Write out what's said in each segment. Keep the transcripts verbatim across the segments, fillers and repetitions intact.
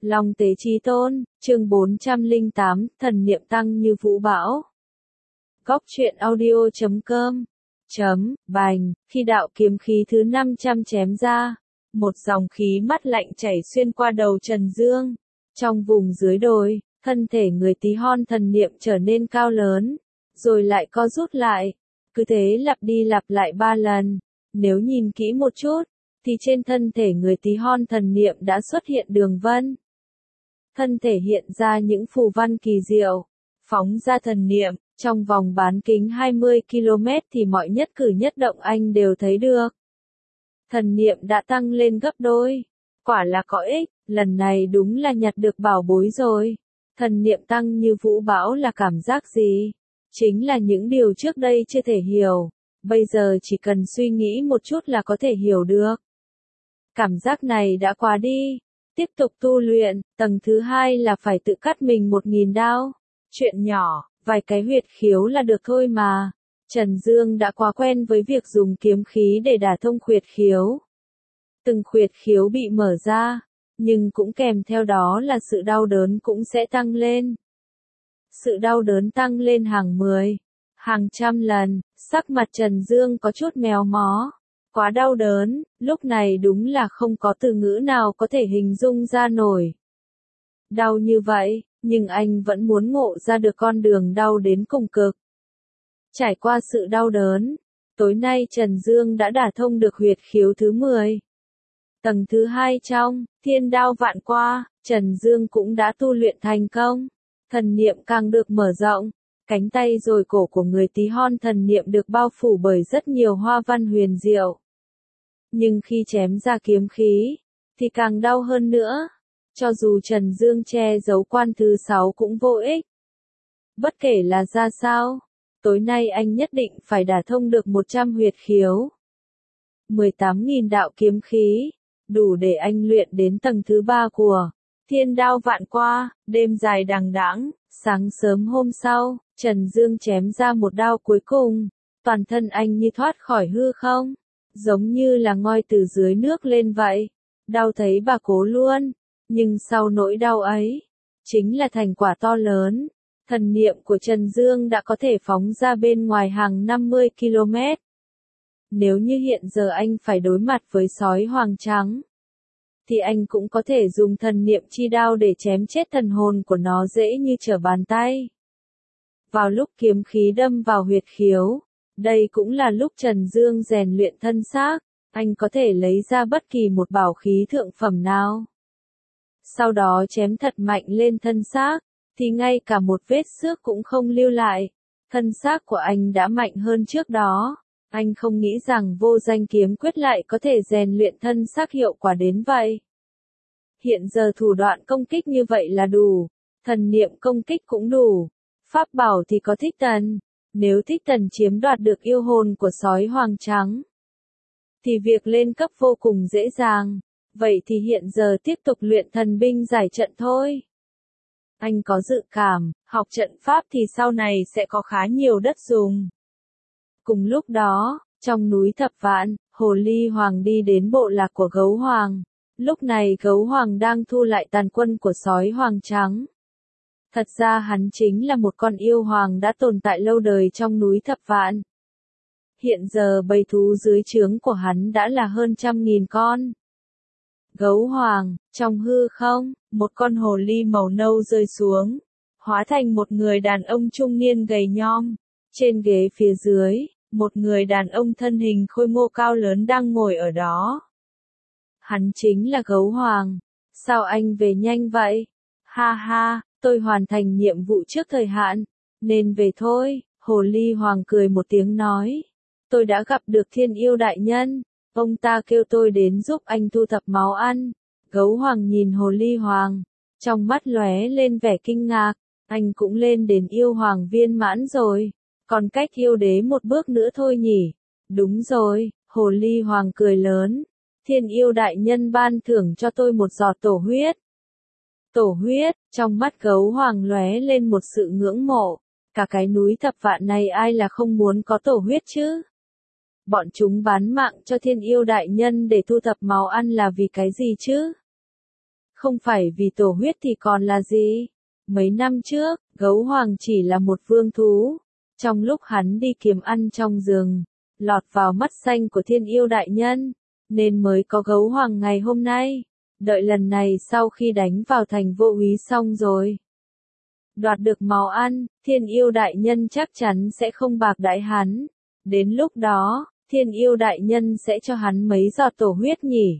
Long tế chí tôn, chương bốn trăm lẻ tám, thần niệm tăng như vũ bão. Góc truyện audio chấm com chấm, bành, khi đạo kiếm khí thứ năm trăm chém ra, một dòng khí mát lạnh chảy xuyên qua đầu Trần Dương. Trong vùng dưới đồi, thân thể người tí hon thần niệm trở nên cao lớn, rồi lại co rút lại. Cứ thế lặp đi lặp lại ba lần. Nếu nhìn kỹ một chút, thì trên thân thể người tí hon thần niệm đã xuất hiện đường vân. Thân thể hiện ra những phù văn kỳ diệu, phóng ra thần niệm, trong vòng bán kính hai mươi ki lô mét thì mọi nhất cử nhất động anh đều thấy được. Thần niệm đã tăng lên gấp đôi, quả là có ích, lần này đúng là nhặt được bảo bối rồi. Thần niệm tăng như vũ bão là cảm giác gì? Chính là những điều trước đây chưa thể hiểu, bây giờ chỉ cần suy nghĩ một chút là có thể hiểu được. Cảm giác này đã qua đi. Tiếp tục tu luyện, tầng thứ hai là phải tự cắt mình một nghìn đao. Chuyện nhỏ, vài cái huyệt khiếu là được thôi mà. Trần Dương đã quá quen với việc dùng kiếm khí để đả thông huyệt khiếu. Từng huyệt khiếu bị mở ra, nhưng cũng kèm theo đó là sự đau đớn cũng sẽ tăng lên. Sự đau đớn tăng lên hàng mười, hàng trăm lần, sắc mặt Trần Dương có chút méo mó. Quá đau đớn, lúc này đúng là không có từ ngữ nào có thể hình dung ra nổi. Đau như vậy, nhưng anh vẫn muốn ngộ ra được con đường đau đến cùng cực. Trải qua sự đau đớn, tối nay Trần Dương đã đả thông được huyệt khiếu thứ mười. Tầng thứ hai trong, thiên đao vạn qua, Trần Dương cũng đã tu luyện thành công. Thần niệm càng được mở rộng, cánh tay rồi cổ của người tí hon thần niệm được bao phủ bởi rất nhiều hoa văn huyền diệu. Nhưng khi chém ra kiếm khí, thì càng đau hơn nữa. Cho dù Trần Dương che giấu quan thứ sáu cũng vô ích. Bất kể là ra sao, tối nay anh nhất định phải đả thông được một trăm huyệt khiếu. mười tám nghìn đạo kiếm khí, đủ để anh luyện đến tầng thứ ba của thiên đao vạn qua. Đêm dài đằng đẵng, sáng sớm hôm sau, Trần Dương chém ra một đao cuối cùng. Toàn thân anh như thoát khỏi hư không, giống như là ngoi từ dưới nước lên vậy. Đau thấy bà cố luôn, nhưng sau nỗi đau ấy, chính là thành quả to lớn. Thần niệm của Trần Dương đã có thể phóng ra bên ngoài hàng năm mươi ki lô mét. Nếu như hiện giờ anh phải đối mặt với sói hoàng trắng, thì anh cũng có thể dùng thần niệm chi đao để chém chết thần hồn của nó dễ như trở bàn tay. Vào lúc kiếm khí đâm vào huyệt khiếu, đây cũng là lúc Trần Dương rèn luyện thân xác, anh có thể lấy ra bất kỳ một bảo khí thượng phẩm nào. Sau đó chém thật mạnh lên thân xác, thì ngay cả một vết xước cũng không lưu lại. Thân xác của anh đã mạnh hơn trước đó. Anh không nghĩ rằng vô danh kiếm quyết lại có thể rèn luyện thân xác hiệu quả đến vậy. Hiện giờ thủ đoạn công kích như vậy là đủ, thần niệm công kích cũng đủ. Pháp bảo thì có thích tần. Nếu thích tần chiếm đoạt được yêu hồn của sói hoàng trắng, thì việc lên cấp vô cùng dễ dàng. Vậy thì hiện giờ tiếp tục luyện thần binh giải trận thôi. Anh có dự cảm, học trận pháp thì sau này sẽ có khá nhiều đất dùng. Cùng lúc đó, trong núi Thập Vạn, Hồ Ly Hoàng đi đến bộ lạc của Gấu Hoàng. Lúc này Gấu Hoàng đang thu lại tàn quân của sói hoàng trắng. Thật ra hắn chính là một con yêu hoàng đã tồn tại lâu đời trong núi Thập Vạn. Hiện giờ bầy thú dưới trướng của hắn đã là hơn trăm nghìn con. Gấu Hoàng, trong hư không, một con hồ ly màu nâu rơi xuống, hóa thành một người đàn ông trung niên gầy nhom. Trên ghế phía dưới, một người đàn ông thân hình khôi ngô cao lớn đang ngồi ở đó. Hắn chính là Gấu Hoàng. Sao anh về nhanh vậy? Ha ha, tôi hoàn thành nhiệm vụ trước thời hạn, nên về thôi. Hồ Ly Hoàng cười một tiếng nói. Tôi đã gặp được Thiên Yêu Đại Nhân. Ông ta kêu tôi đến giúp anh thu thập máu ăn. Gấu Hoàng nhìn Hồ Ly Hoàng, trong mắt lóe lên vẻ kinh ngạc. Anh cũng lên đến yêu hoàng viên mãn rồi, còn cách yêu đế một bước nữa thôi nhỉ? Đúng rồi, Hồ Ly Hoàng cười lớn. Thiên Yêu Đại Nhân ban thưởng cho tôi một giọt tổ huyết. Tổ huyết, trong mắt Gấu Hoàng lóe lên một sự ngưỡng mộ. Cả cái núi Thập Vạn này ai là không muốn có tổ huyết chứ? Bọn chúng bán mạng cho Thiên Yêu Đại Nhân để thu thập máu ăn là vì cái gì chứ? không phải vì tổ huyết thì còn là gì? Mấy năm trước, gấu hoàng chỉ là một vương thú. Trong lúc hắn đi kiếm ăn trong rừng, lọt vào mắt xanh của thiên yêu đại nhân, nên mới có gấu hoàng ngày hôm nay. Đợi lần này sau khi đánh vào thành vô úy xong rồi, đoạt được máu ăn, thiên yêu đại nhân chắc chắn sẽ không bạc đãi hắn. Đến lúc đó, thiên yêu đại nhân sẽ cho hắn mấy giọt tổ huyết nhỉ?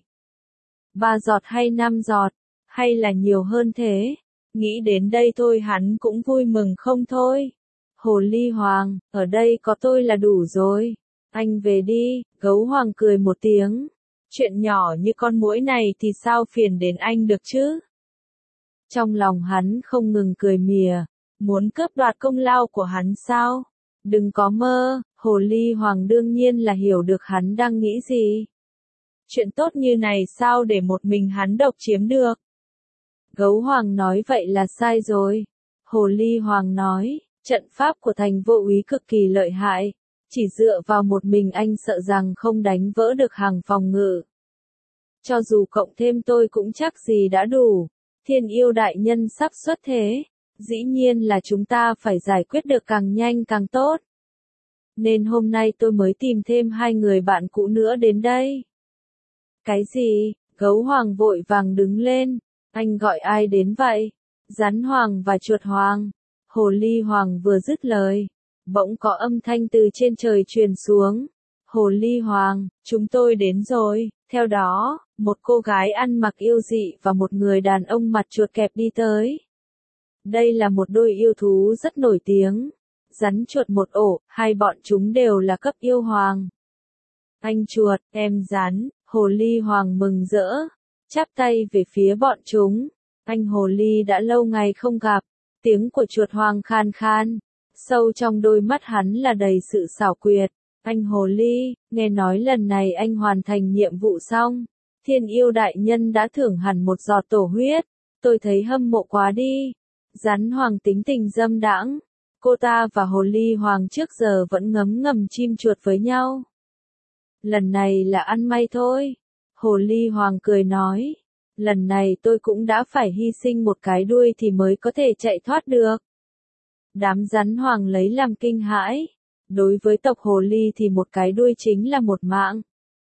Ba giọt hay năm giọt, hay là nhiều hơn thế? Nghĩ đến đây thôi hắn cũng vui mừng không thôi. Hồ ly hoàng, ở đây có tôi là đủ rồi. Anh về đi, gấu hoàng cười một tiếng. Chuyện nhỏ như con muỗi này thì sao phiền đến anh được chứ? Trong lòng hắn không ngừng cười mỉa, muốn cướp đoạt công lao của hắn sao? Đừng có mơ, hồ ly hoàng đương nhiên là hiểu được hắn đang nghĩ gì. Chuyện tốt như này sao để một mình hắn độc chiếm được? Gấu hoàng nói vậy là sai rồi. Hồ ly hoàng nói, trận pháp của thành vô úy cực kỳ lợi hại. Chỉ dựa vào một mình anh sợ rằng không đánh vỡ được hàng phòng ngự. Cho dù cộng thêm tôi cũng chắc gì đã đủ. Thiên yêu đại nhân sắp xuất thế. Dĩ nhiên là chúng ta phải giải quyết được càng nhanh càng tốt. Nên hôm nay tôi mới tìm thêm hai người bạn cũ nữa đến đây. Cái gì? Gấu hoàng vội vàng đứng lên. Anh gọi ai đến vậy? Rắn hoàng và chuột hoàng. Hồ ly hoàng vừa dứt lời, bỗng có âm thanh từ trên trời truyền xuống. Hồ ly hoàng, chúng tôi đến rồi. Theo đó, một cô gái ăn mặc yêu dị và một người đàn ông mặt chuột kẹp đi tới. Đây là một đôi yêu thú rất nổi tiếng. Rắn chuột một ổ, hai bọn chúng đều là cấp yêu hoàng. Anh chuột, em rắn, hồ ly hoàng mừng rỡ, chắp tay về phía bọn chúng. Anh hồ ly đã lâu ngày không gặp. Tiếng của chuột hoàng khan khan, sâu trong đôi mắt hắn là đầy sự xảo quyệt. Anh hồ ly, nghe nói lần này anh hoàn thành nhiệm vụ xong. Thiên yêu đại nhân đã thưởng hẳn một giọt tổ huyết. Tôi thấy hâm mộ quá đi. Rắn hoàng tính tình dâm đãng. Cô ta và hồ ly hoàng trước giờ vẫn ngấm ngầm chim chuột với nhau. Lần này là ăn may thôi. Hồ ly hoàng cười nói. Lần này tôi cũng đã phải hy sinh một cái đuôi thì mới có thể chạy thoát được. Đám rắn hoàng lấy làm kinh hãi. Đối với tộc hồ ly thì một cái đuôi chính là một mạng.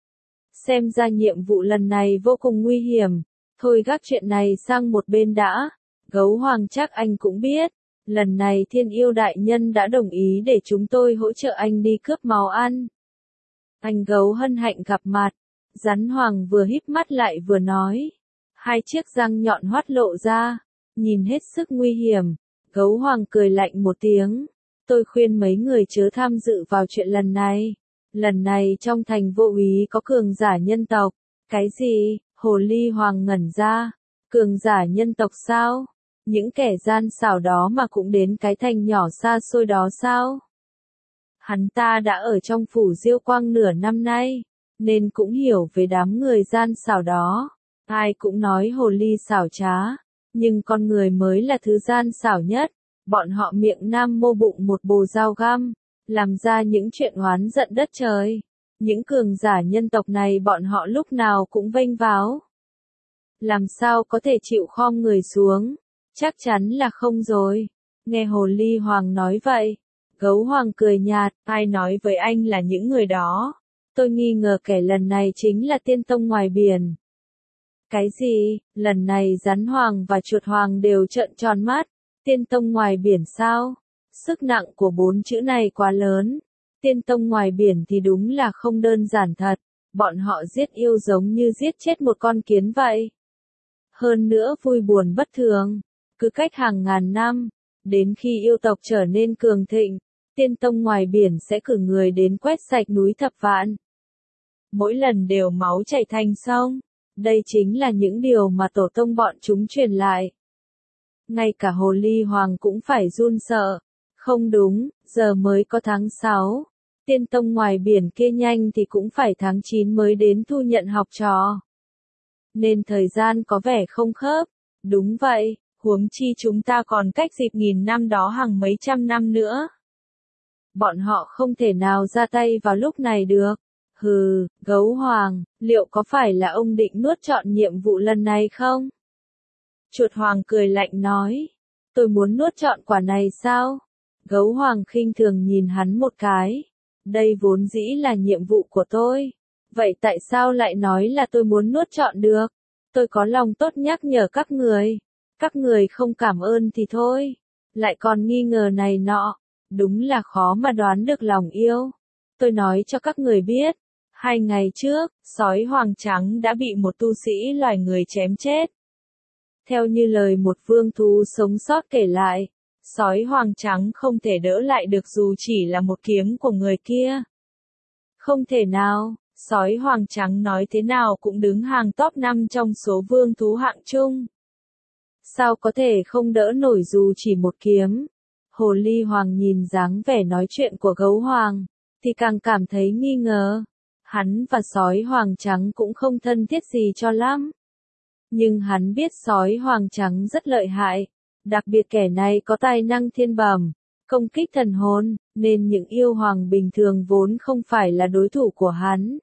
Xem ra nhiệm vụ lần này vô cùng nguy hiểm. Thôi gác chuyện này sang một bên đã. Gấu hoàng chắc anh cũng biết. Lần này thiên yêu đại nhân đã đồng ý để chúng tôi hỗ trợ anh đi cướp máu ăn. Anh gấu hân hạnh gặp mặt. Rắn hoàng vừa híp mắt lại vừa nói. Hai chiếc răng nhọn hoắt lộ ra. Nhìn hết sức nguy hiểm. Gấu hoàng cười lạnh một tiếng. Tôi khuyên mấy người chớ tham dự vào chuyện lần này. Lần này trong thành vô úy có cường giả nhân tộc. Cái gì? Hồ ly hoàng ngẩn ra. Cường giả nhân tộc sao? Những kẻ gian xảo đó mà cũng đến cái thành nhỏ xa xôi đó sao? Hắn ta đã ở trong phủ Diêu Quang nửa năm nay, nên cũng hiểu về đám người gian xảo đó. Ai cũng nói hồ ly xảo trá, nhưng con người mới là thứ gian xảo nhất. Bọn họ miệng nam mô bụng một bồ dao găm, làm ra những chuyện oán giận đất trời. Những cường giả nhân tộc này bọn họ lúc nào cũng vênh váo. Làm sao có thể chịu khom người xuống? Chắc chắn là không rồi. Nghe hồ ly hoàng nói vậy, gấu hoàng cười nhạt, ai nói với anh là những người đó? Tôi nghi ngờ kẻ lần này chính là tiên tông ngoài biển. Cái gì? Lần này rắn hoàng và chuột hoàng đều trợn tròn mắt. Tiên tông ngoài biển sao? Sức nặng của bốn chữ này quá lớn. Tiên tông ngoài biển thì đúng là không đơn giản thật. Bọn họ giết yêu giống như giết chết một con kiến vậy. Hơn nữa vui buồn bất thường. Cứ cách hàng ngàn năm, đến khi yêu tộc trở nên cường thịnh, tiên tông ngoài biển sẽ cử người đến quét sạch núi thập vạn. Mỗi lần đều máu chảy thành sông. Đây chính là những điều mà tổ tông bọn chúng truyền lại. Ngay cả hồ ly hoàng cũng phải run sợ. Không đúng, giờ mới có tháng sáu. Tiên tông ngoài biển kia nhanh thì cũng phải tháng chín mới đến thu nhận học trò. Nên thời gian có vẻ không khớp. Đúng vậy, huống chi chúng ta còn cách dịp nghìn năm đó hàng mấy trăm năm nữa. Bọn họ không thể nào ra tay vào lúc này được. Hừ, gấu hoàng, liệu có phải là ông định nuốt trọn nhiệm vụ lần này không? Chuột hoàng cười lạnh nói, tôi muốn nuốt trọn quả này sao? Gấu hoàng khinh thường nhìn hắn một cái. Đây vốn dĩ là nhiệm vụ của tôi. Vậy tại sao lại nói là tôi muốn nuốt trọn được? Tôi có lòng tốt nhắc nhở các người. Các người không cảm ơn thì thôi. Lại còn nghi ngờ này nọ. Đúng là khó mà đoán được lòng yêu. Tôi nói cho các người biết. Hai ngày trước, sói hoàng trắng đã bị một tu sĩ loài người chém chết. Theo như lời một vương thú sống sót kể lại, sói hoàng trắng không thể đỡ lại được dù chỉ là một kiếm của người kia. Không thể nào, sói hoàng trắng nói thế nào cũng đứng hàng top năm trong số vương thú hạng trung. Sao có thể không đỡ nổi dù chỉ một kiếm? Hồ ly hoàng nhìn dáng vẻ nói chuyện của gấu hoàng, thì càng cảm thấy nghi ngờ. Hắn và sói hoàng trắng cũng không thân thiết gì cho lắm. Nhưng hắn biết sói hoàng trắng rất lợi hại, đặc biệt kẻ này có tài năng thiên bẩm, công kích thần hồn, nên những yêu hoàng bình thường vốn không phải là đối thủ của hắn.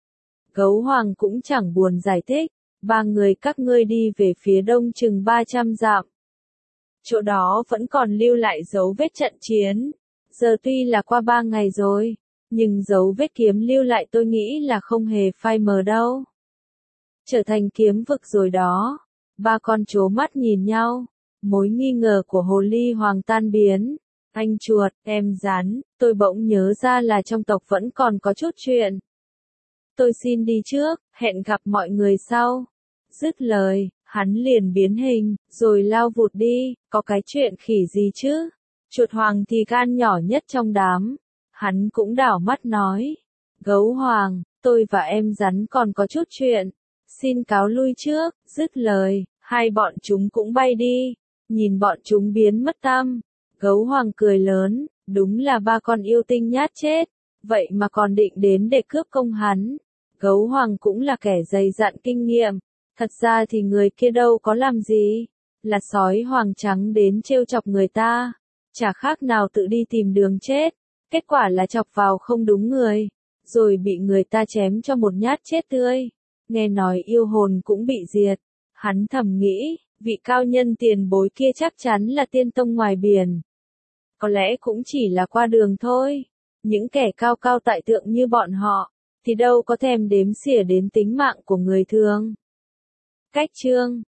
Gấu hoàng cũng chẳng buồn giải thích, ba người các ngươi đi về phía đông chừng ba trăm dặm. Chỗ đó vẫn còn lưu lại dấu vết trận chiến, giờ tuy là qua ba ngày rồi, nhưng dấu vết kiếm lưu lại tôi nghĩ là không hề phai mờ đâu. Trở thành kiếm vực rồi đó. Ba con trố mắt nhìn nhau. Mối nghi ngờ của hồ ly hoàng tan biến. Anh chuột, em rắn, tôi bỗng nhớ ra là trong tộc vẫn còn có chút chuyện. Tôi xin đi trước, hẹn gặp mọi người sau. Dứt lời, hắn liền biến hình, rồi lao vụt đi, có cái chuyện khỉ gì chứ? Chuột hoàng thì gan nhỏ nhất trong đám. Hắn cũng đảo mắt nói. Gấu hoàng, tôi và em rắn còn có chút chuyện. Xin cáo lui trước, dứt lời, hai bọn chúng cũng bay đi, nhìn bọn chúng biến mất tăm. Gấu hoàng cười lớn, đúng là ba con yêu tinh nhát chết, vậy mà còn định đến để cướp công hắn. Gấu hoàng cũng là kẻ dày dặn kinh nghiệm, thật ra thì người kia đâu có làm gì, là sói hoàng trắng đến trêu chọc người ta, chả khác nào tự đi tìm đường chết, kết quả là chọc vào không đúng người, rồi bị người ta chém cho một nhát chết tươi. Nghe nói yêu hồn cũng bị diệt. Hắn thầm nghĩ, vị cao nhân tiền bối kia chắc chắn là tiên tông ngoài biển. Có lẽ cũng chỉ là qua đường thôi. Những kẻ cao cao tại thượng như bọn họ, thì đâu có thèm đếm xỉa đến tính mạng của người thường. Cách chương